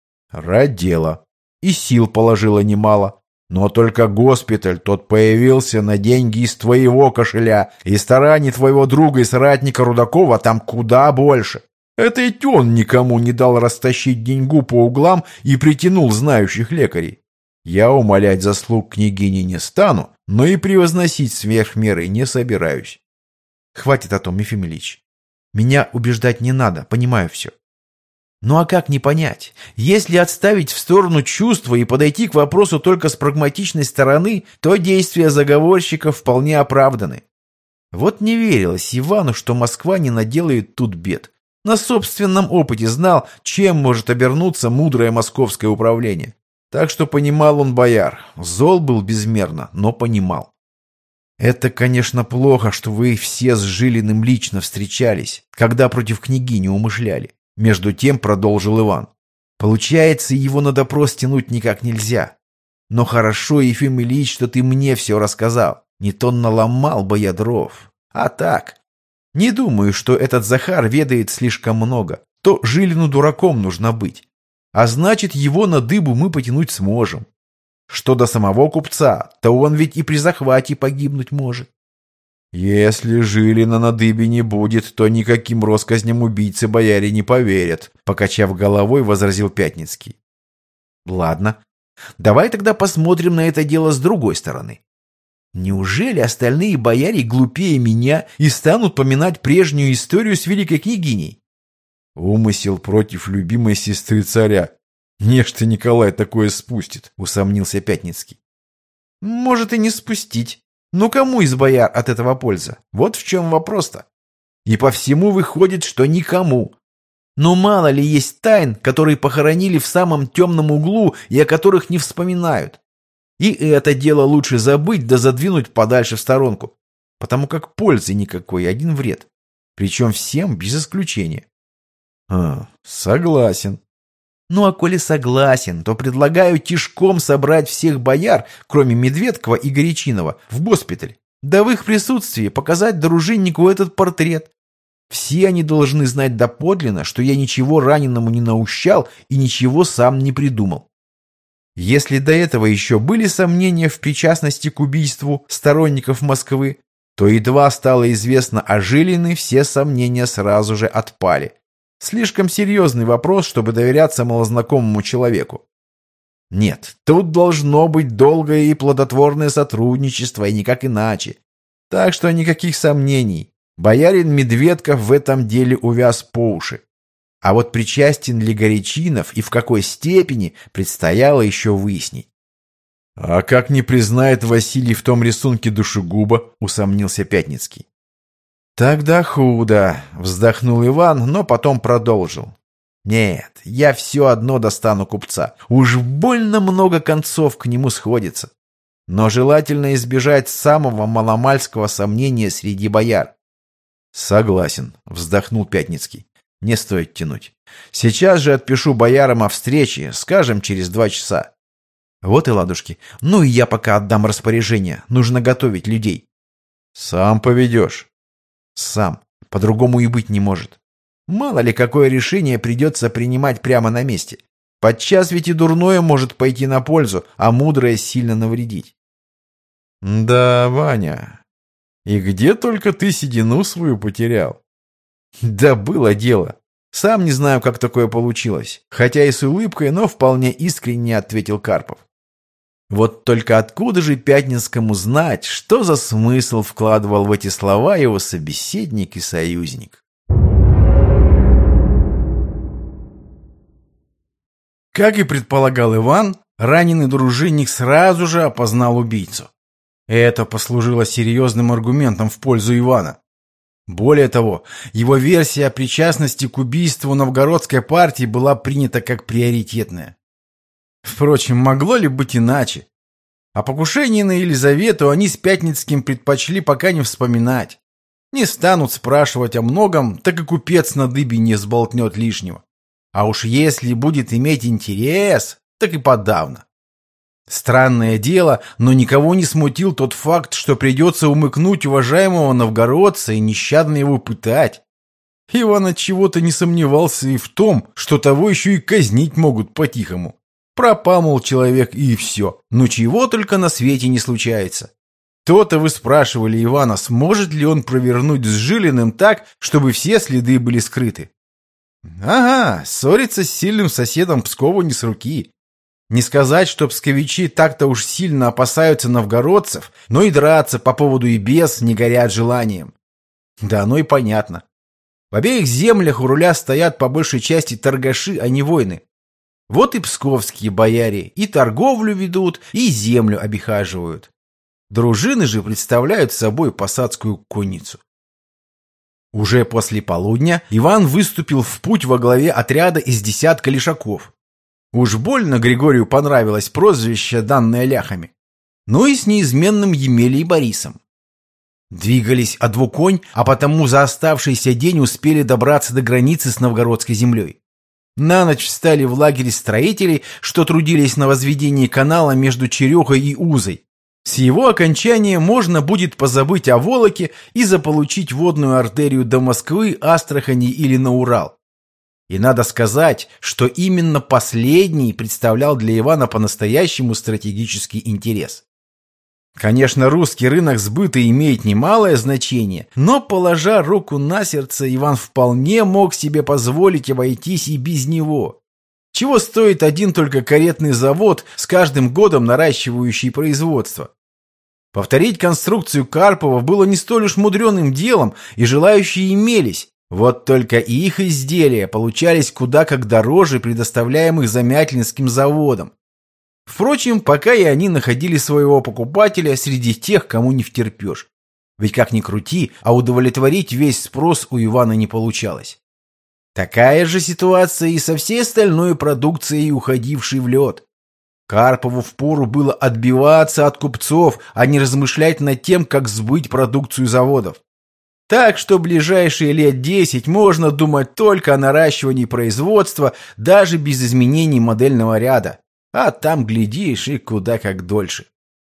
Родила. И сил положила немало. Но только госпиталь тот появился на деньги из твоего кошеля, и стараний твоего друга и соратника Рудакова там куда больше. Это ведь он никому не дал растащить деньгу по углам и притянул знающих лекарей. Я умалять заслуг княгини не стану, но и превозносить сверх меры не собираюсь. Хватит о том, Ефим Ильич. Меня убеждать не надо, понимаю все. Ну а как не понять? Если отставить в сторону чувства и подойти к вопросу только с прагматичной стороны, то действия заговорщиков вполне оправданы. Вот не верилось Ивану, что Москва не наделает тут бед. На собственном опыте знал, чем может обернуться мудрое московское управление. Так что понимал он бояр. Зол был безмерно, но понимал. Это, конечно, плохо, что вы все с Жилиным лично встречались, когда против княгини умышляли. Между тем продолжил Иван. Получается, его на допрос тянуть никак нельзя. Но хорошо, Ефим Ильич, что ты мне все рассказал. Не то наломал бы я дров. А так, не думаю, что этот Захар ведает слишком много. То Жилину дураком нужно быть. А значит, его на дыбу мы потянуть сможем. Что до самого купца, то он ведь и при захвате погибнуть может. Если Жилина на дыбе не будет, то никаким россказням убийцы бояре не поверят, покачав головой, возразил Пятницкий. Ладно, давай тогда посмотрим на это дело с другой стороны. Неужели остальные бояре глупее меня и станут поминать прежнюю историю с великой княгиней? Умысел против любимой сестры царя. Нечто Николай такое спустит, усомнился Пятницкий. Может и не спустить. Но кому из бояр от этого польза? Вот в чем вопрос-то. И по всему выходит, что никому. Но мало ли есть тайн, которые похоронили в самом темном углу и о которых не вспоминают. И это дело лучше забыть да задвинуть подальше в сторонку, потому как пользы никакой, один вред. Причем всем без исключения. А, согласен. Ну а коли согласен, то предлагаю тишком собрать всех бояр, кроме Медведкова и Горячинова, в госпиталь. Да в их присутствии показать дружиннику этот портрет. Все они должны знать доподлинно, что я ничего раненому не наущал и ничего сам не придумал. Если до этого еще были сомнения в причастности к убийству сторонников Москвы, то едва стало известно о Жилине, все сомнения сразу же отпали. Слишком серьезный вопрос, чтобы доверяться малознакомому человеку. Нет, тут должно быть долгое и плодотворное сотрудничество, и никак иначе. Так что никаких сомнений. Боярин Медведков в этом деле увяз по уши. А вот причастен ли Горячинов и в какой степени, предстояло еще выяснить. «А как не признает Василий в том рисунке душегуба?» — усомнился Пятницкий. «Тогда худо», — вздохнул Иван, но потом продолжил. «Нет, я все одно достану купца. Уж больно много концов к нему сходится. Но желательно избежать самого маломальского сомнения среди бояр». «Согласен», — вздохнул Пятницкий. «Не стоит тянуть. Сейчас же отпишу боярам о встрече, скажем, через два часа». «Вот и ладушки. Ну и я пока отдам распоряжение. Нужно готовить людей». «Сам поведешь». «Сам. По-другому и быть не может. Мало ли, какое решение придется принимать прямо на месте. Подчас ведь и дурное может пойти на пользу, а мудрое сильно навредить». «Да, Ваня, и где только ты седину свою потерял?» «Да было дело. Сам не знаю, как такое получилось. Хотя и с улыбкой, но вполне искренне ответил Карпов. Вот только откуда же Пятницкому знать, что за смысл вкладывал в эти слова его собеседник и союзник? Как и предполагал Иван, раненый дружинник сразу же опознал убийцу. Это послужило серьезным аргументом в пользу Ивана. Более того, его версия о причастности к убийству новгородской партии была принята как приоритетная. Впрочем, могло ли быть иначе? О покушении на Елизавету они с Пятницким предпочли пока не вспоминать. Не станут спрашивать о многом, так и купец на дыбе не сболтнет лишнего. А уж если будет иметь интерес, так и подавно. Странное дело, но никого не смутил тот факт, что придется умыкнуть уважаемого новгородца и нещадно его пытать. Иван от чего-то не сомневался и в том, что того еще и казнить могут по-тихому. Пропал, мол, человек, и все. Ну чего только на свете не случается. То-то вы спрашивали Ивана, сможет ли он провернуть с Жилиным так, чтобы все следы были скрыты. Ага, ссориться с сильным соседом Пскову не с руки. Не сказать, что псковичи так-то уж сильно опасаются новгородцев, но и драться по поводу и без не горят желанием. Да оно и понятно. В обеих землях у руля стоят по большей части торгаши, а не воины. Вот и псковские бояре и торговлю ведут, и землю обихаживают. Дружины же представляют собой посадскую конницу. Уже после полудня Иван выступил в путь во главе отряда из десятка лишаков. Уж больно Григорию понравилось прозвище, данное ляхами. Ну и с неизменным Емелей Борисом. Двигались о двуконь, а потому за оставшийся день успели добраться до границы с новгородской землей. На ночь встали в лагере строителей, что трудились на возведении канала между Черехой и Узой. С его окончания можно будет позабыть о Волоке и заполучить водную артерию до Москвы, Астрахани или на Урал. И надо сказать, что именно последний представлял для Ивана по-настоящему стратегический интерес. Конечно, русский рынок сбыта имеет немалое значение, но, положа руку на сердце, Иван вполне мог себе позволить обойтись и без него. Чего стоит один только каретный завод, с каждым годом наращивающий производство? Повторить конструкцию Карпова было не столь уж мудреным делом, и желающие имелись. Вот только их изделия получались куда как дороже предоставляемых Замятлинским заводом. Впрочем, пока и они находили своего покупателя среди тех, кому не втерпешь. Ведь как ни крути, а удовлетворить весь спрос у Ивана не получалось. Такая же ситуация и со всей остальной продукцией, уходившей в лед. Карпову впору было отбиваться от купцов, а не размышлять над тем, как сбыть продукцию заводов. Так что ближайшие лет десять можно думать только о наращивании производства, даже без изменений модельного ряда. А там, глядишь, и куда как дольше.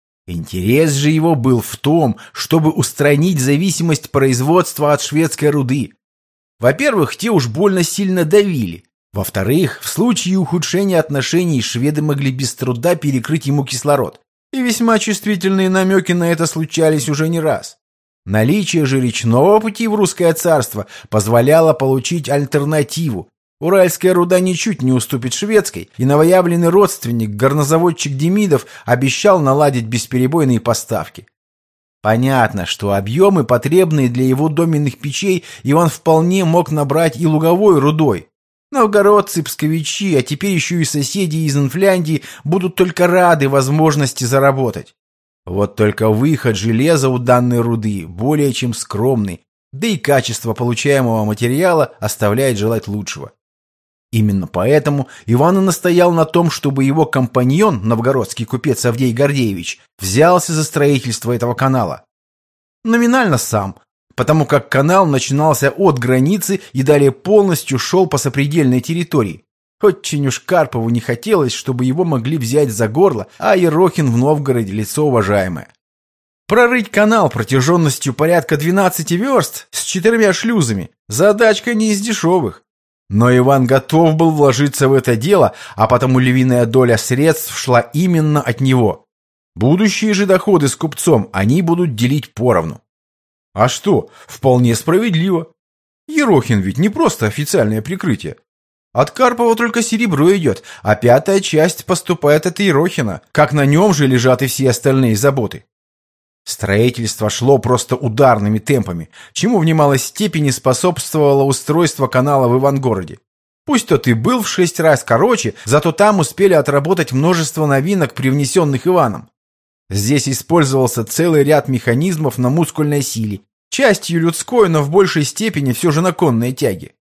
Интерес же его был в том, чтобы устранить зависимость производства от шведской руды. Во-первых, те уж больно сильно давили. Во-вторых, в случае ухудшения отношений шведы могли без труда перекрыть ему кислород. И весьма чувствительные намеки на это случались уже не раз. Наличие же речного пути в русское царство позволяло получить альтернативу. Уральская руда ничуть не уступит шведской, и новоявленный родственник, горнозаводчик Демидов, обещал наладить бесперебойные поставки. Понятно, что объемы, потребные для его доменных печей, Иван вполне мог набрать и луговой рудой. Новгородцы, псковичи, а теперь еще и соседи из Инфляндии будут только рады возможности заработать. Вот только выход железа у данной руды более чем скромный, да и качество получаемого материала оставляет желать лучшего. Именно поэтому Иван и настоял на том, чтобы его компаньон, новгородский купец Авдей Гордеевич, взялся за строительство этого канала. Номинально сам, потому как канал начинался от границы и далее полностью шел по сопредельной территории. Очень уж Карпову не хотелось, чтобы его могли взять за горло, а Ерохин в Новгороде лицо уважаемое. Прорыть канал протяженностью порядка двенадцати верст с четырьмя шлюзами – задачка не из дешевых. Но Иван готов был вложиться в это дело, а потому львиная доля средств шла именно от него. Будущие же доходы с купцом они будут делить поровну. А что, вполне справедливо. Ерохин ведь не просто официальное прикрытие. От Карпова только серебро идет, а пятая часть поступает от Ерохина, как на нем же лежат и все остальные заботы. Строительство шло просто ударными темпами, чему в немалой степени способствовало устройство канала в Ивангороде. Пусть тот и был в шесть раз короче, зато там успели отработать множество новинок, привнесенных Иваном. Здесь использовался целый ряд механизмов на мускульной силе, частью людской, но в большей степени все же на конной тяге.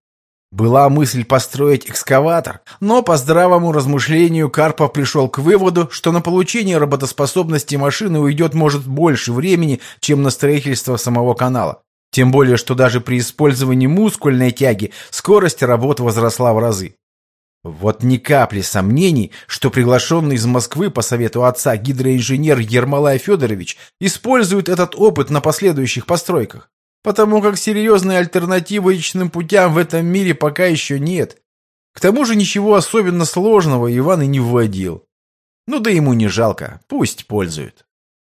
Была мысль построить экскаватор, но по здравому размышлению Карпов пришел к выводу, что на получение работоспособности машины уйдет, может, больше времени, чем на строительство самого канала. Тем более, что даже при использовании мускульной тяги скорость работ возросла в разы. Вот ни капли сомнений, что приглашенный из Москвы по совету отца гидроинженер Ермолай Федорович использует этот опыт на последующих постройках. Потому как серьезной альтернативы личным путям в этом мире пока еще нет. К тому же ничего особенно сложного Иван и не вводил. Ну да ему не жалко, пусть пользует.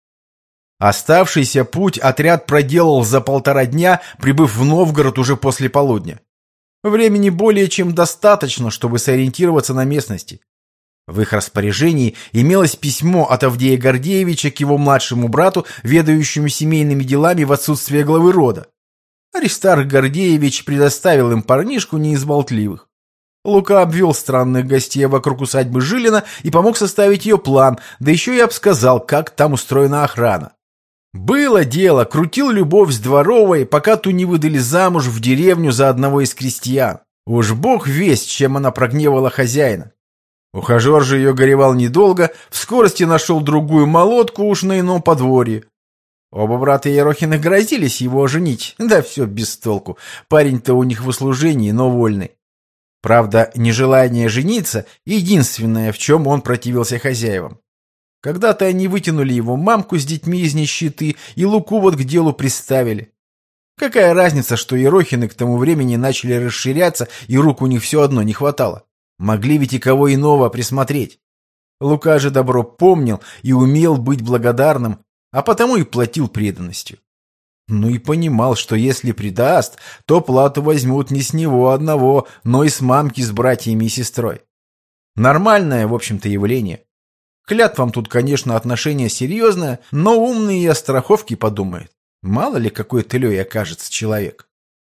Оставшийся путь отряд проделал за полтора дня, прибыв в Новгород уже после полудня. Времени более чем достаточно, чтобы сориентироваться на местности. В их распоряжении имелось письмо от Авдея Гордеевича к его младшему брату, ведающему семейными делами в отсутствие главы рода. Аристарх Гордеевич предоставил им парнишку не из болтливых. Лука обвел странных гостей вокруг усадьбы Жилина и помог составить ее план, да еще и обсказал, как там устроена охрана. Было дело, крутил любовь с дворовой, пока ту не выдали замуж в деревню за одного из крестьян. Уж бог весть, чем она прогневала хозяина. Ухажер же ее горевал недолго, в скорости нашел другую молодку уж на ином подворье. Оба брата Ерохиных грозились его оженить, да все без толку. Парень-то у них в услужении, но вольный. Правда, нежелание жениться — единственное, в чем он противился хозяевам. Когда-то они вытянули его мамку с детьми из нищеты и Луку вот к делу приставили. Какая разница, что Ерохины к тому времени начали расширяться, и рук у них все одно не хватало. Могли ведь и кого иного присмотреть. Лука же добро помнил и умел быть благодарным, а потому и платил преданностью. Ну и понимал, что если предаст, то плату возьмут не с него одного, но и с мамки с братьями и сестрой. Нормальное, в общем-то, явление. Клятвам тут, конечно, отношение серьезное, но умный и о страховке подумает. Мало ли, какой тылей окажется человек.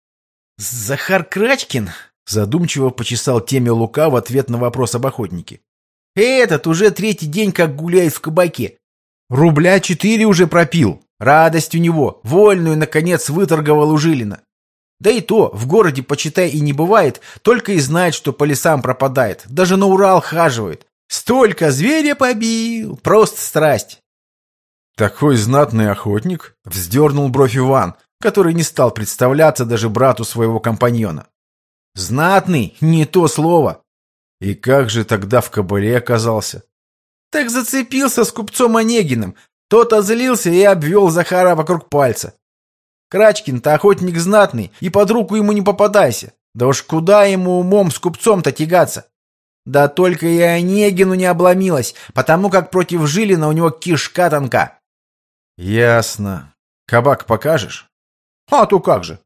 «Захар Крачкин?» — задумчиво почесал темя Лука в ответ на вопрос об охотнике. «Этот уже третий день как гуляет в кабаке. Рубля четыре уже пропил. Радость у него. Вольную, наконец, выторговал у Жилина. Да и то, в городе, почитай, и не бывает, только и знает, что по лесам пропадает. Даже на Урал хаживает. Столько зверя побил. Просто страсть». «Такой знатный охотник?» — вздернул бровь Иван, который не стал представляться даже брату своего компаньона. «Знатный? Не то слово». «И как же тогда в кабале оказался?» «Так зацепился с купцом Онегиным. Тот озлился и обвел Захара вокруг пальца. Крачкин-то охотник знатный, и под руку ему не попадайся. Да уж куда ему умом с купцом-то тягаться? Да только и Онегину не обломилось, потому как против Жилина у него кишка тонка». «Ясно. Кабак покажешь?» «А то как же».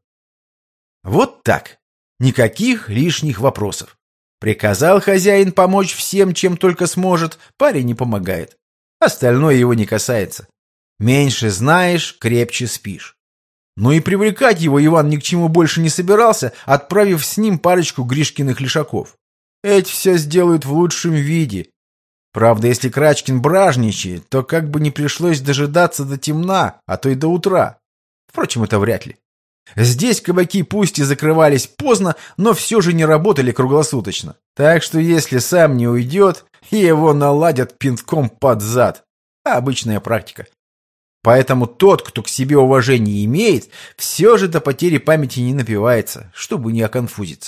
Вот так. Никаких лишних вопросов. Приказал хозяин помочь всем, чем только сможет, парень не помогает. Остальное его не касается. Меньше знаешь, крепче спишь. Ну и привлекать его Иван ни к чему больше не собирался, отправив с ним парочку Гришкиных лишаков. Эти все сделают в лучшем виде. Правда, если Крачкин бражничает, то как бы не пришлось дожидаться до темна, а то и до утра. Впрочем, это вряд ли. Здесь кабаки пусть и закрывались поздно, но все же не работали круглосуточно. Так что если сам не уйдет, его наладят пинком под зад. Обычная практика. Поэтому тот, кто к себе уважение имеет, все же до потери памяти не напивается, чтобы не оконфузиться.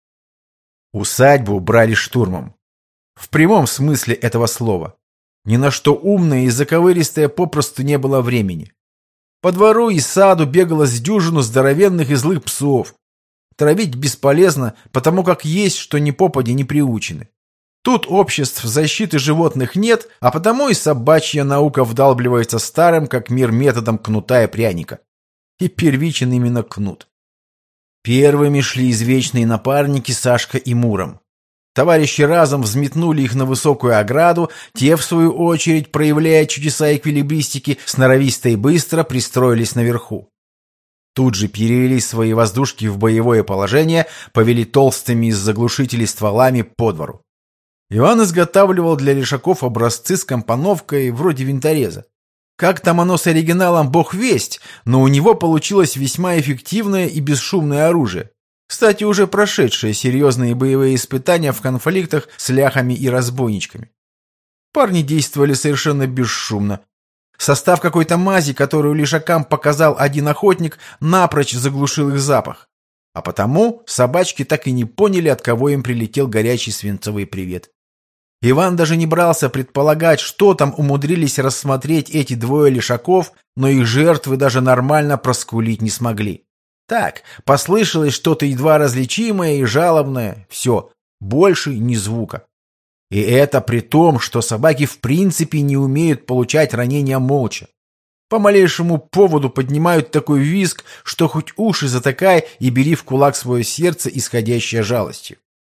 Усадьбу брали штурмом. В прямом смысле этого слова. Ни на что умное и заковыристое попросту не было времени. По двору и саду бегало с дюжину здоровенных и злых псов. Травить бесполезно, потому как есть, что ни попади не приучены. Тут обществ защиты животных нет, а потому и собачья наука вдалбливается старым, как мир, методом кнута и пряника. И первичен именно кнут. Первыми шли извечные напарники Сашка и Муром. Товарищи разом взметнули их на высокую ограду, те, в свою очередь, проявляя чудеса эквилибристики, сноровисто и быстро пристроились наверху. Тут же перевели свои воздушки в боевое положение, повели толстыми из заглушителей стволами по двору. Иван изготавливал для лишаков образцы с компоновкой вроде винтореза. Как там оно с оригиналом, бог весть, но у него получилось весьма эффективное и бесшумное оружие. Кстати, уже прошедшие серьезные боевые испытания в конфликтах с ляхами и разбойничками. Парни действовали совершенно бесшумно. Состав какой-то мази, которую лишакам показал один охотник, напрочь заглушил их запах. А потому собачки так и не поняли, от кого им прилетел горячий свинцовый привет. Иван даже не брался предполагать, что там умудрились рассмотреть эти двое лишаков, но их жертвы даже нормально проскулить не смогли. Так, послышалось что-то едва различимое и жалобное. Все, больше ни звука. И это при том, что собаки в принципе не умеют получать ранения молча. По малейшему поводу поднимают такой визг, что хоть уши затыкай и бери в кулак свое сердце, исходящее жалостью.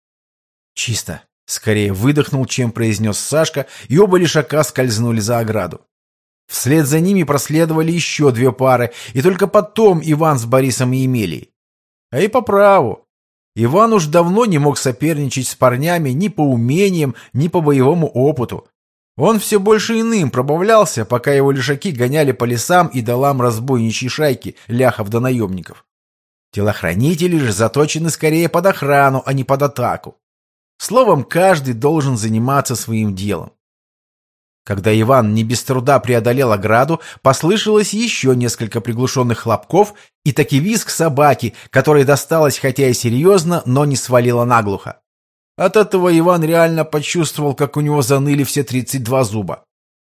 Чисто. Скорее выдохнул, чем произнес Сашка, и оба лишака скользнули за ограду. Вслед за ними проследовали еще две пары, и только потом Иван с Борисом и Емелией. А и по праву. Иван уж давно не мог соперничать с парнями ни по умениям, ни по боевому опыту. Он все больше иным пробавлялся, пока его лишаки гоняли по лесам и долам разбойничьей шайки, ляхов да наемников. Телохранители же заточены скорее под охрану, а не под атаку. Словом, каждый должен заниматься своим делом. Когда Иван не без труда преодолел ограду, послышалось еще несколько приглушенных хлопков и таки визг собаки, которой досталось хотя и серьезно, но не свалило наглухо. От этого Иван реально почувствовал, как у него заныли все тридцать два зуба.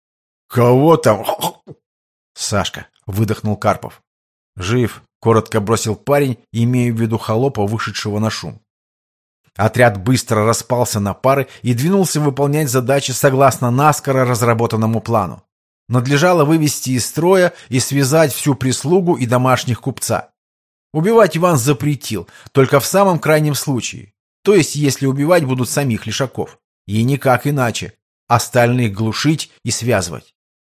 «Кого там?» «Сашка», — выдохнул Карпов. «Жив», — коротко бросил парень, имея в виду холопа, вышедшего на шум. Отряд быстро распался на пары и двинулся выполнять задачи согласно наскоро разработанному плану. Надлежало вывести из строя и связать всю прислугу и домашних купца. Убивать Иван запретил, только в самом крайнем случае. То есть, если убивать будут самих лишаков. И никак иначе. Остальных глушить и связывать.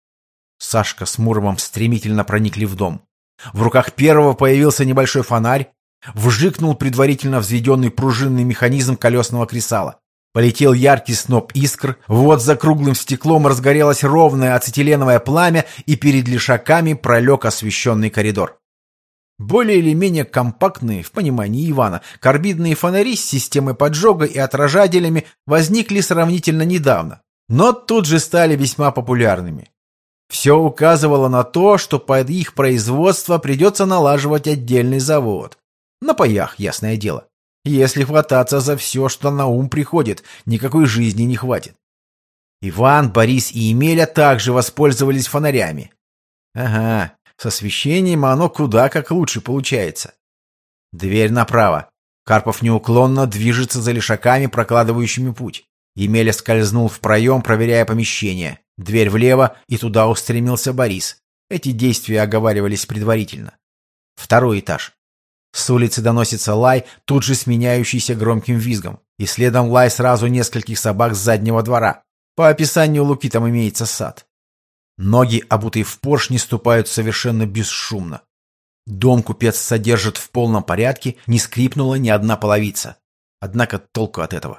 Сашка с Муромом стремительно проникли в дом. В руках первого появился небольшой фонарь. Вжикнул предварительно взведенный пружинный механизм колесного кресала. Полетел яркий сноп искр, вот за круглым стеклом разгорелось ровное ацетиленовое пламя, и перед лишаками пролег освещенный коридор. Более или менее компактные, в понимании Ивана, карбидные фонари с системой поджога и отражателями возникли сравнительно недавно, но тут же стали весьма популярными. Все указывало на то, что под их производство придется налаживать отдельный завод. На паях, ясное дело. Если хвататься за все, что на ум приходит, никакой жизни не хватит. Иван, Борис и Емеля также воспользовались фонарями. Ага, с освещением оно куда как лучше получается. Дверь направо. Карпов неуклонно движется за лишаками, прокладывающими путь. Емеля скользнул в проем, проверяя помещение. Дверь влево, и туда устремился Борис. Эти действия оговаривались предварительно. Второй этаж. С улицы доносится лай, тут же сменяющийся громким визгом. И следом лай сразу нескольких собак с заднего двора. По описанию Луки там имеется сад. Ноги, обутые в поршни, ступают совершенно бесшумно. Дом купец содержит в полном порядке, не скрипнула ни одна половица. Однако толку от этого.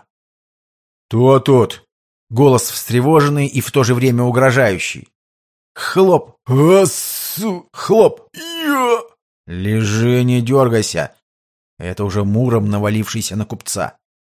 «Кто тут?» Голос встревоженный и в то же время угрожающий. Хлоп! «Асу! Хлоп! Я!» «Лежи, не дергайся!» Это уже Муром, навалившийся на купца.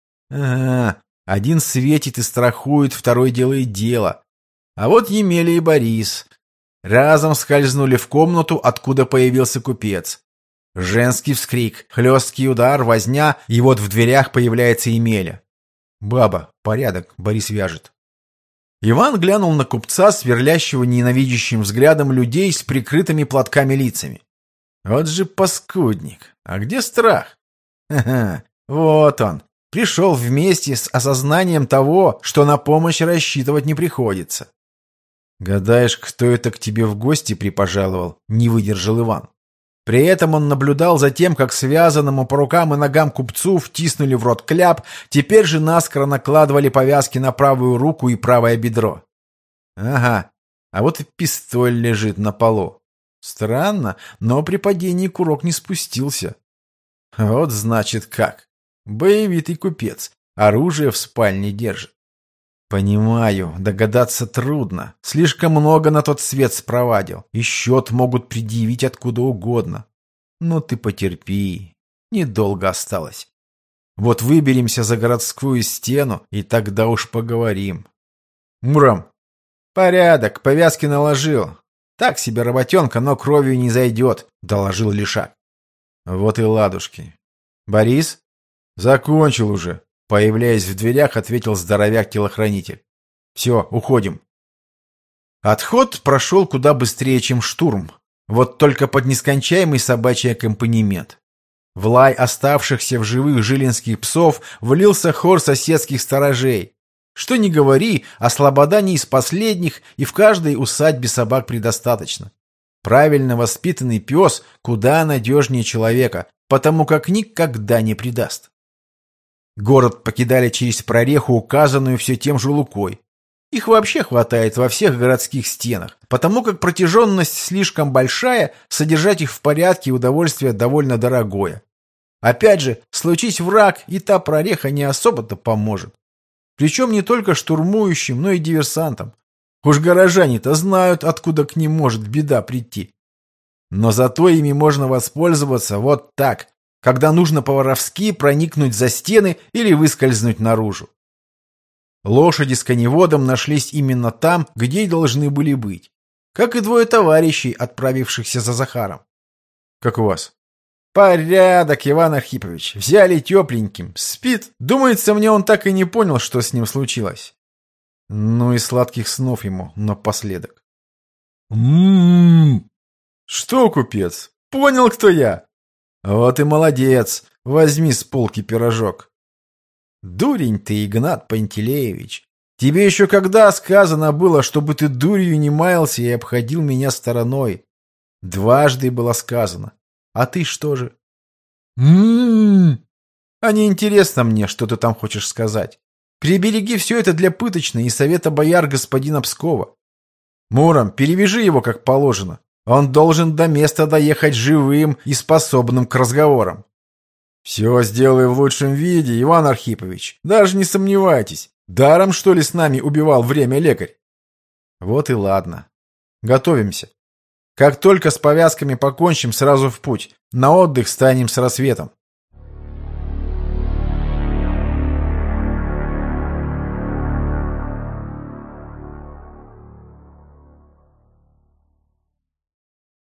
Ага, один светит и страхует, второй делает дело. А вот Емеля и Борис. Разом скользнули в комнату, откуда появился купец. Женский вскрик, хлесткий удар, возня, и вот в дверях появляется Емеля. «Баба, порядок», — Борис вяжет. Иван глянул на купца, сверлящего ненавидящим взглядом людей с прикрытыми платками лицами. Вот же паскудник. А где страх? Ха-ха, вот он. Пришел вместе с осознанием того, что на помощь рассчитывать не приходится. Гадаешь, кто это к тебе в гости припожаловал? Не выдержал Иван. При этом он наблюдал за тем, как связанному по рукам и ногам купцу втиснули в рот кляп, теперь же наскоро накладывали повязки на правую руку и правое бедро. Ага, а вот и пистоль лежит на полу. Странно, но при падении курок не спустился. Вот значит как. Боевитый купец. Оружие в спальне держит. Понимаю, догадаться трудно. Слишком много на тот свет спровадил. И счет могут предъявить откуда угодно. Но ты потерпи. Недолго осталось. Вот выберемся за городскую стену, и тогда уж поговорим. Муром. Порядок, повязки наложил. Так себе работенка, но кровью не зайдет, доложил Лешак. Вот и ладушки. Борис? Закончил уже. Появляясь в дверях, ответил здоровяк-телохранитель. Все, уходим. Отход прошел куда быстрее, чем штурм. Вот только под нескончаемый собачий аккомпанемент. В лай оставшихся в живых жилинских псов влился хор соседских сторожей. Что ни говори, а слобода не из последних, и в каждой усадьбе собак предостаточно. Правильно воспитанный пес куда надежнее человека, потому как никогда не предаст. Город покидали через прореху, указанную все тем же Лукой. Их вообще хватает во всех городских стенах, потому как протяженность слишком большая, содержать их в порядке и удовольствие довольно дорогое. Опять же, случись враг, и та прореха не особо-то поможет. Причем не только штурмующим, но и диверсантам. Уж горожане-то знают, откуда к ним может беда прийти. Но зато ими можно воспользоваться вот так, когда нужно по-воровски проникнуть за стены или выскользнуть наружу. Лошади с коневодом нашлись именно там, где и должны были быть. Как и двое товарищей, отправившихся за Захаром. Как у вас? Порядок, Иван Архипович. Взяли тепленьким. Спит. Думается, мне он так и не понял, что с ним случилось. Ну и сладких снов ему напоследок. М-м-м. Что, купец? Понял, кто я? Вот и молодец. Возьми с полки пирожок. Дурень ты, Игнат Пантелеевич. Тебе еще когда сказано было, чтобы ты дурью не маялся и обходил меня стороной? Дважды было сказано. А ты что же? М-м-м. А не интересно мне, что ты там хочешь сказать. Прибереги все это для пыточной и совета бояр господина Пскова. Муром, перевяжи его как положено. Он должен до места доехать живым и способным к разговорам. Все сделаю в лучшем виде, Иван Архипович. Даже не сомневайтесь. Даром, что ли, с нами убивал время лекарь? Вот и ладно. Готовимся. Как только с повязками покончим, сразу в путь. На отдых станем с рассветом.